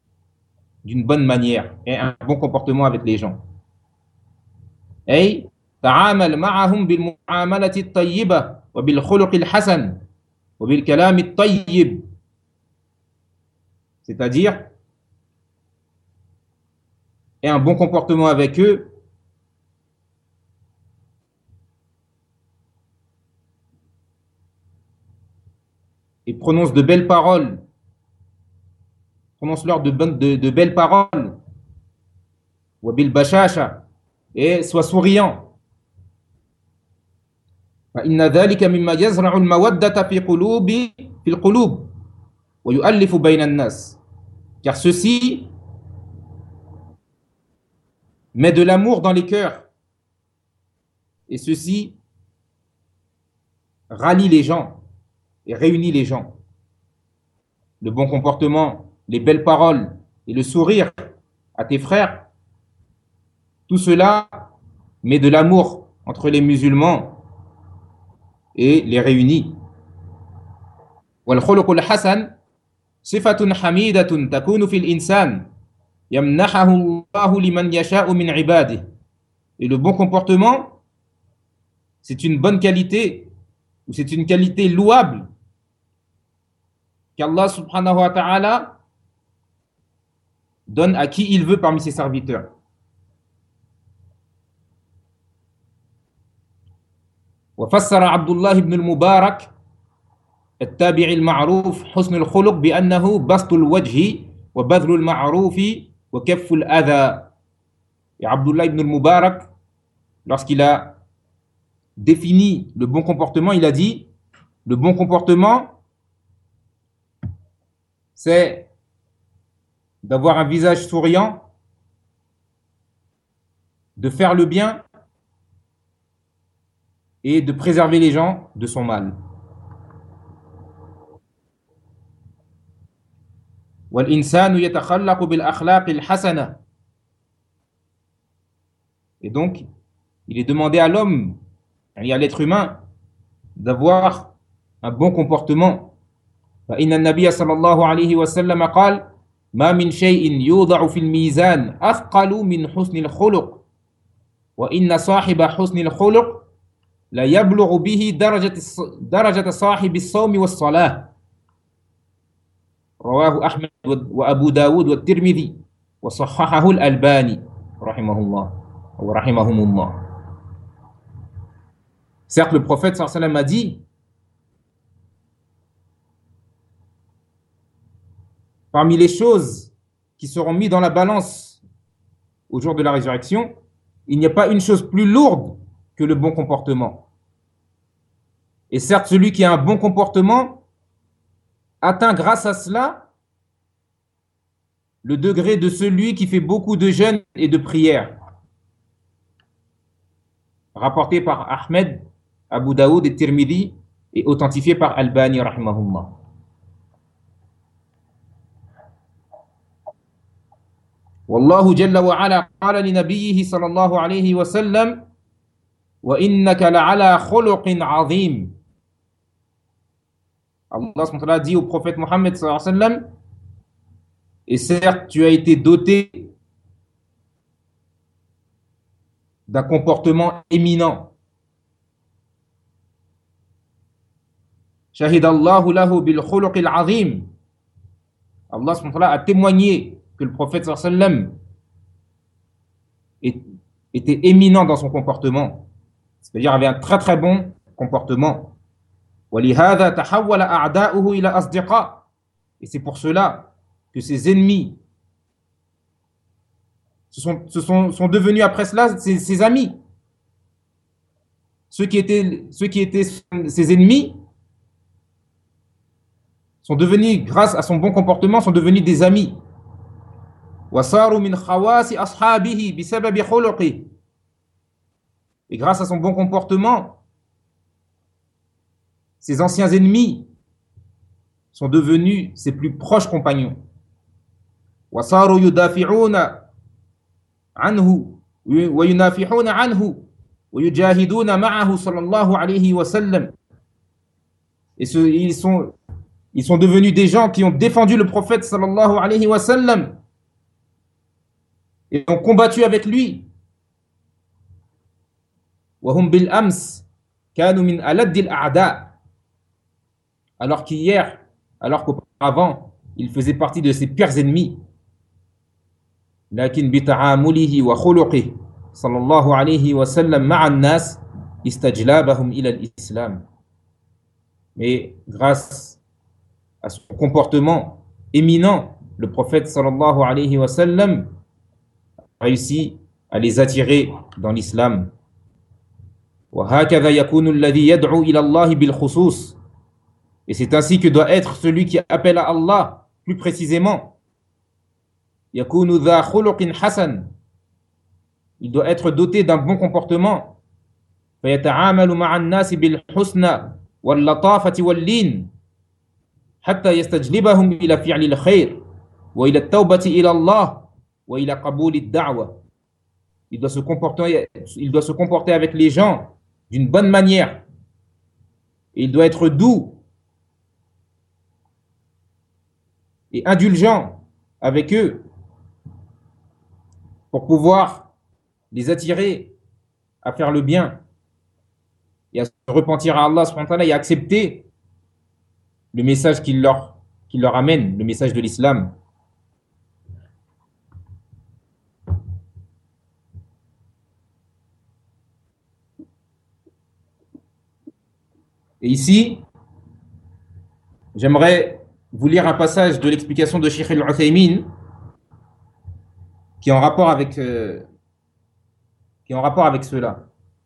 d'une bonne manière et un bon comportement avec les gens. أي تعامل معهم بالمعاملة الطيبة وبالخلق الحسن وبالكلام الطيب. C'est-à-dire, et un bon comportement avec eux, et prononce de belles paroles, prononce-leur de, de, de belles paroles, wabil bashasha, et sois souriant. فإن ذلك مما يزرع المودة في قلوب في القلوب ويؤلف بين الناس. Car ceci met de l'amour dans les cœurs et ceci rallie les gens et réunit les gens. Le bon comportement, les belles paroles et le sourire à tes frères, tout cela met de l'amour entre les musulmans et les réunit. والخلق الحسن صفة حميدة تكون في الإنسان يمنحه الله لمن يشاء من عباده. Et le bon comportement, c'est une bonne qualité ou c'est une qualité louable qu'Allah subhanahu wa ta'ala donne à qui il veut parmi ses serviteurs. وفسر عبد الله بن المبارك التابعي المعروف حسن الخلق بأنه بسط الوجه وبذل المعروف وكف الأذى. Et Abdullah ibn al-Mubarak, lorsqu'il a défini le bon comportement, il a dit, le bon comportement, c'est d'avoir un visage souriant, de faire le bien et de préserver les gens de son mal. وَالْإِنسَانُ يَتَخَلَّقُ بِالْأَخْلَاقِ الْحَسَنَةِ. Et donc, il est demandé à l'homme, et à l'être humain, d'avoir un bon comportement. فإن النبي صلى الله عليه وسلم قال ما من شيء يوضع في الميزان أثقل من حسن الخلق وإن صاحب حسن الخلق لا يبلغ به درجة درجة صاحب الصوم والصلاة. رواه أحمد وأبو داود والترمذي وصححه الألباني رحمه الله ورحمهم الله. Certes, le prophète sallallahu alayhi wa sallam a dit, parmi les choses qui seront mises dans la balance au jour de la résurrection, il n'y a pas une chose plus lourde que le bon comportement. Et certes, celui qui a un bon comportement atteint grâce à cela le degré de celui qui fait beaucoup de jeûnes et de prières. Rapporté par Ahmed, Abu Daoud et Tirmidhi et authentifié par Albani rahimahullah. والله جل وعلا قال لنبيه صلى الله عليه وسلم وإنك لعلى خلق عظيم. Allah subhanahu wa ta'ala dit au prophète Mohammed sallallahu alayhi wa sallam, et certes tu as été doté d'un comportement éminent. Shahid Allahu lahu bil khuluq al azim. Allah subhanahu wa ta'ala a témoigné que le prophète sallallahu alayhi wa sallam était éminent dans son comportement, c'est-à-dire avait un très très bon comportement. وَلِهَذَا تَحَوَّلَ أَعْدَاؤُهُ إِلَى أَصْدِقَاء. Et c'est pour cela que ses ennemis se sont, se sont, sont devenus après cela ses, ses amis. Ceux qui étaient, ceux qui étaient ses ennemis sont devenus, grâce à son bon comportement, sont devenus des amis. وَصَارُوا مِنْ خَوَاسِ أَصْحَابِهِ بِسَبَبِ خُلُقِهِ. Et grâce à son bon comportement, ses anciens ennemis sont devenus ses plus proches compagnons. وَصَارُوا يُدَافِعُونَ عَنْهُ وَيُنَافِحُونَ عَنْهُ وَيُجَاهِدُونَ مَعَهُ صلى الله عليه وسلم. Et ce, ils, sont, ils sont devenus des gens qui ont défendu le prophète sallallahu alayhi wa sallam et ont combattu avec lui. وهم بالأمس كانوا من ألد الأعداء. Alors qu'hier, alors qu'auparavant, il faisait partie de ses pires ennemis. لكن بتعامله وخلقه صلى الله عليه وسلم مع الناس استجلابهم إلى الإسلام. Mais grâce à son comportement éminent, le prophète sallallahu alayhi wa sallam a réussi à les attirer dans l'islam. وهكذا يكون الذي يدعو إلى الله بالخصوص. Et c'est ainsi que doit être celui qui appelle à Allah plus précisément. يكون ذا خلق حسن. Il doit être doté d'un bon comportement. فيتعامل مع الناس بالحسنى واللطافة واللين حتى يستجلبهم إلى فعل الخير وإلى التوبة إلى الله وإلى قبول الدعوة. Il doit se comporter, il doit se comporter avec les gens d'une bonne manière. Il doit être doux et indulgent avec eux pour pouvoir les attirer à faire le bien et à se repentir à Allah subhanahu wa ta'ala et à accepter le message qu'il leur, qu'il leur amène, le message de l'islam. Et ici, j'aimerais vous lire un passage de l'explication de Cheikh Al-Uthaymin qui est en rapport avec, euh, qui est en rapport avec cela.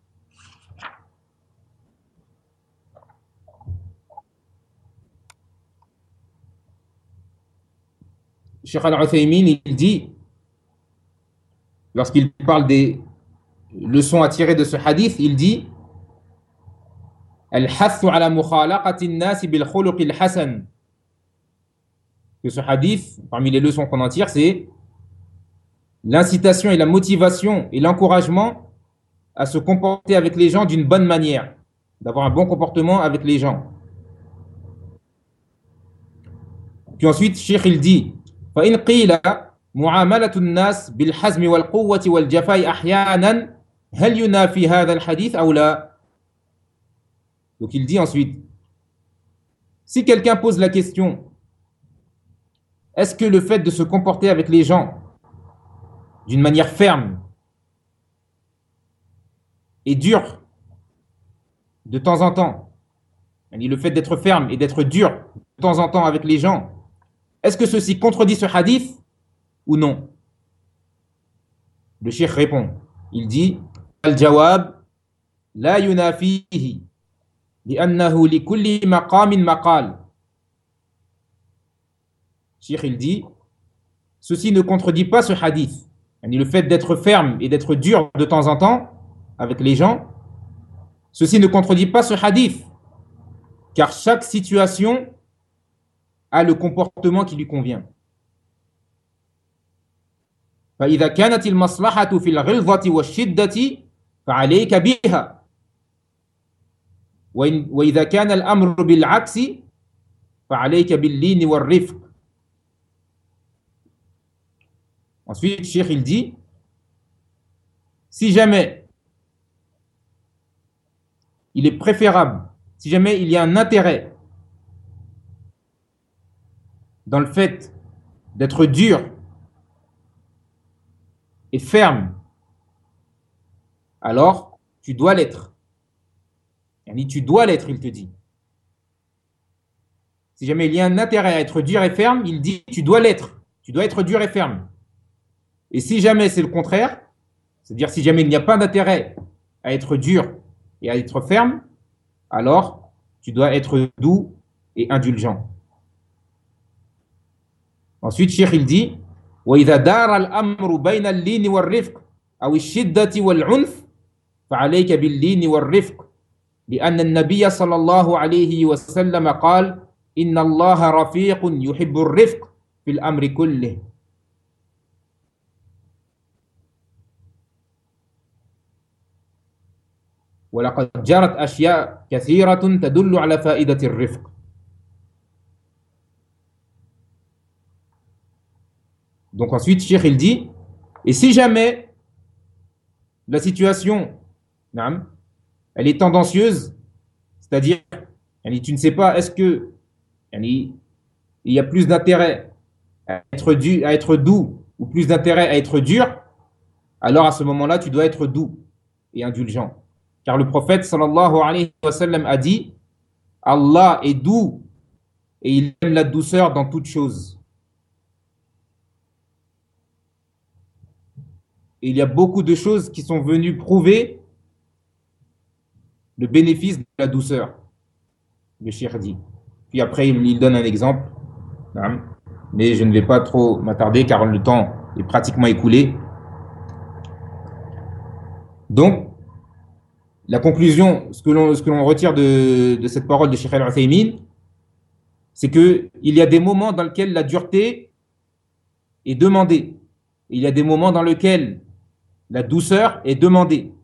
Cheikh Al-Uthaymin, il dit, lorsqu'il parle des leçons à tirer de ce hadith, il dit Al-hathu ala mukhalaqati an-nas bil khuluq al-hasan. Que ce hadith, parmi les leçons qu'on en tire, c'est l'incitation et la motivation et l'encouragement à se comporter avec les gens d'une bonne manière, d'avoir un bon comportement avec les gens. Puis ensuite, Cheikh il dit فإن قيل معاملة الناس بالحزم والقوة والجفاء أحيانا هل ينافي هذا الحديث أو لا. Donc il dit ensuite, si quelqu'un pose la question, est-ce que le fait de se comporter avec les gens d'une manière ferme et dure de temps en temps, le fait d'être ferme et d'être dur de temps en temps avec les gens, est-ce que ceci contredit ce hadith ou non? Le cheikh répond, il dit Al-jawab la yunafihi li'annahu li kulli maqamin maqal. Cheikh il dit, ceci ne contredit pas ce hadith. Le fait d'être ferme et d'être dur de temps en temps avec les gens, ceci ne contredit pas ce hadith, car chaque situation a le comportement qui lui convient. فإذا كانت المصلحة في الغلظة والشدة فعليك بها وإذا كان الأمر بالعكس فعليك باللين والرفق. Ensuite, Cheikh il dit, si jamais il est préférable, si jamais il y a un intérêt dans le fait d'être dur et ferme, alors tu dois l'être. Tu dois l'être, il te dit. Si jamais il y a un intérêt à être dur et ferme, il dit tu dois l'être. Tu dois être dur et ferme. Et si jamais c'est le contraire, c'est-à-dire si jamais il n'y a pas d'intérêt à être dur et à être ferme, alors tu dois être doux et indulgent. Ensuite, Cheikh il dit وإذا دار الأمر بين اللين والرفق أو الشدة والعنف فعليك باللين والرفق لأن النبي صلى الله عليه وسلم قال إن الله رفيق يحب الرفق في الأمر كله. ولقد جرت أشياء كثيرة تدل على فائدة الرفق. Donc ensuite, Cheikh il dit, et si jamais la situation elle est tendancieuse, c'est-à-dire, tu ne sais pas, est-ce que il y a plus d'intérêt à être, du, à être doux ou plus d'intérêt à être dur, alors à ce moment-là, tu dois être doux et indulgent. Car le prophète sallallahu alayhi wa sallam a dit, Allah est doux et il aime la douceur dans toutes choses. Et il y a beaucoup de choses qui sont venues prouver le bénéfice de la douceur, le cheikh dit. Puis après, il donne un exemple, mais je ne vais pas trop m'attarder car le temps est pratiquement écoulé. Donc, la conclusion, ce que l'on, ce que l'on retire de, de cette parole de Cheikh Al-Uthaymin, c'est qu'il y a des moments dans lesquels la dureté est demandée. Il y a des moments dans lesquels la douceur est demandée.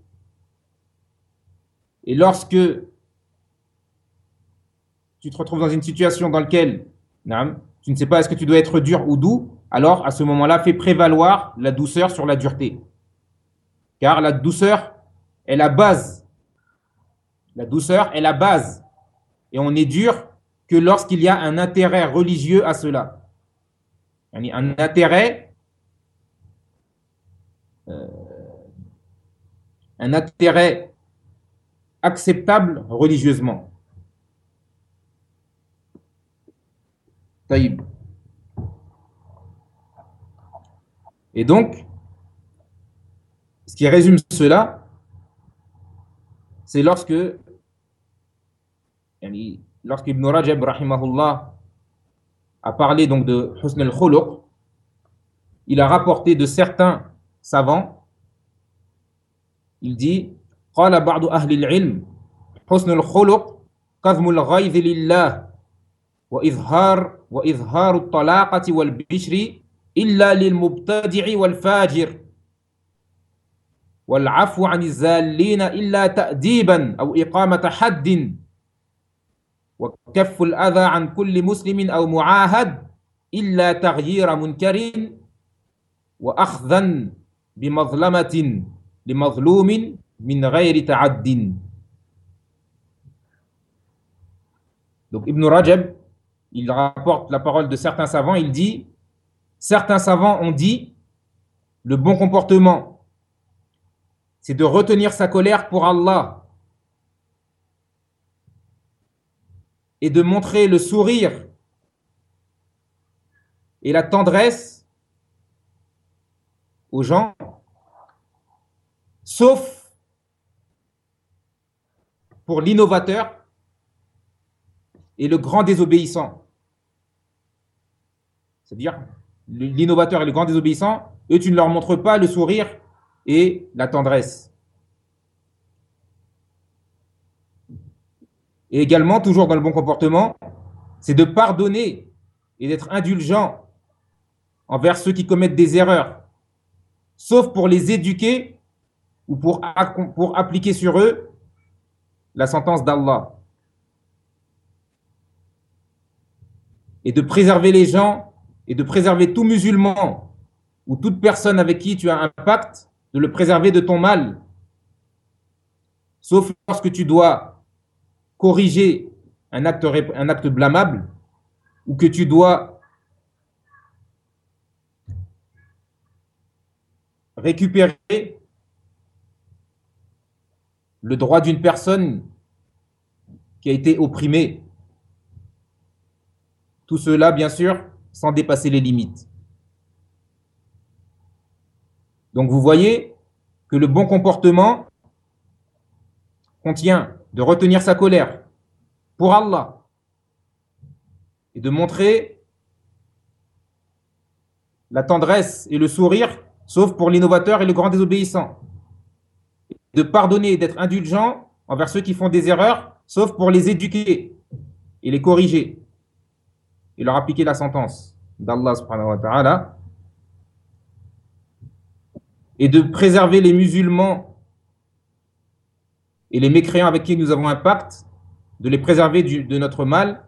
Et lorsque tu te retrouves dans une situation dans laquelle tu ne sais pas est-ce que tu dois être dur ou doux, alors à ce moment-là, fais prévaloir la douceur sur la dureté. Car la douceur est la base. La douceur est la base. Et on est dur que lorsqu'il y a un intérêt religieux à cela. Un intérêt, euh, un intérêt acceptable religieusement. Taïb. Et donc, ce qui résume cela, c'est lorsque lorsque Ibn Rajab rahimahullah a parlé donc de Husn al-Khuluq, il a rapporté de certains savants, il dit قال بعض أهل العلم حسن الخلق كظم الغيظ لله وإظهار وإظهار الطلاقة والبشر إلا للمبتدع والفاجر والعفو عن الزالين إلا تأديبا أو إقامة حد وكف الأذى عن كل مسلم أو معاهد إلا تغيير منكر وأخذا بمظلمة لمظلوم من غير تعد. Donc Ibn Rajab, il rapporte la parole de certains savants, il dit, certains savants ont dit, le bon comportement, c'est de retenir sa colère pour Allah et de montrer le sourire et la tendresse aux gens, sauf pour l'innovateur et le grand désobéissant. C'est-à-dire, l'innovateur et le grand désobéissant, eux, tu ne leur montres pas le sourire et la tendresse. Et également, toujours dans le bon comportement, c'est de pardonner et d'être indulgent envers ceux qui commettent des erreurs, sauf pour les éduquer ou pour, pour appliquer sur eux la sentence d'Allah. Et de préserver les gens et de préserver tout musulman ou toute personne avec qui tu as un pacte, de le préserver de ton mal, sauf lorsque tu dois corriger un acte, un acte blâmable ou que tu dois récupérer le droit d'une personne qui a été opprimée. Tout cela, bien sûr, sans dépasser les limites. Donc, vous voyez que le bon comportement contient de retenir sa colère pour Allah et de montrer la tendresse et le sourire, sauf pour l'innovateur et le grand désobéissant. De pardonner et d'être indulgent envers ceux qui font des erreurs, sauf pour les éduquer et les corriger et leur appliquer la sentence d'Allah subhanahu wa ta'ala, et de préserver les musulmans et les mécréants avec qui nous avons un pacte, de les préserver du, de notre mal,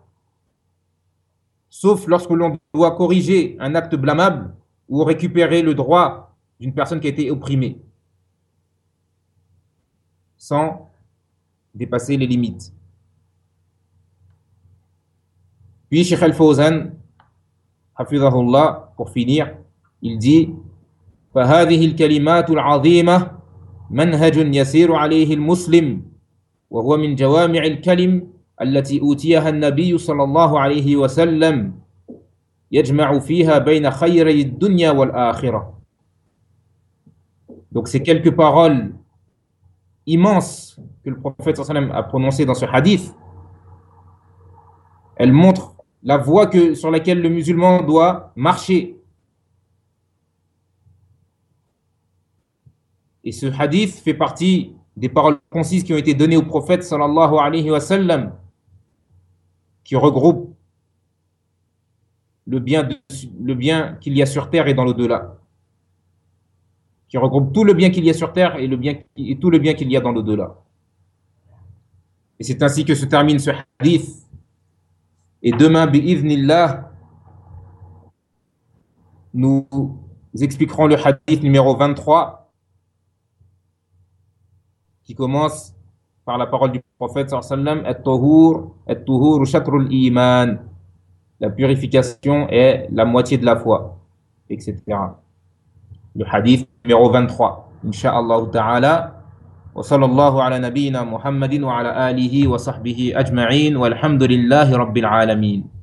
sauf lorsque l'on doit corriger un acte blâmable ou récupérer le droit d'une personne qui a été opprimée, sans dépasser les limites. Puis Cheikh Al-Fawzan, hafidhahullah, pour finir, il dit فهذه الكلمات العظيمة منهج يسير عليه المسلم وهو من جوامع الكلم التي أوتيها النبي صلى الله عليه وسلم يجمع فيها بين خيري الدنيا والآخرة. Donc ces quelques paroles immenses que le prophète sallallahu alayhi wa sallam a prononcées dans ce hadith, elles montrent la voie que, sur laquelle le musulman doit marcher. Et ce hadith fait partie des paroles concises qui ont été données au prophète sallallahu alayhi wa sallam, qui regroupent le bien, de, le bien qu'il y a sur terre et dans l'au-delà, qui regroupe tout le bien qu'il y a sur terre et, le bien, et tout le bien qu'il y a dans l'au-delà. Et c'est ainsi que se termine ce hadith. Et demain, bi'idhnillah, nous expliquerons le hadith numéro vingt-trois, qui commence par la parole du prophète sallallahu alayhi wa sallam, at-tuhur, at-tuhur shatrul iman, la purification est la moitié de la foi, et cetera. Le hadith numéro vingt-trois, Inch'Allah ta'ala. Wa sallallahu ala nabiyyina Muhammadin wa ala alihi wa sahbihi ajma'in walhamdulillahi rabbil alamin.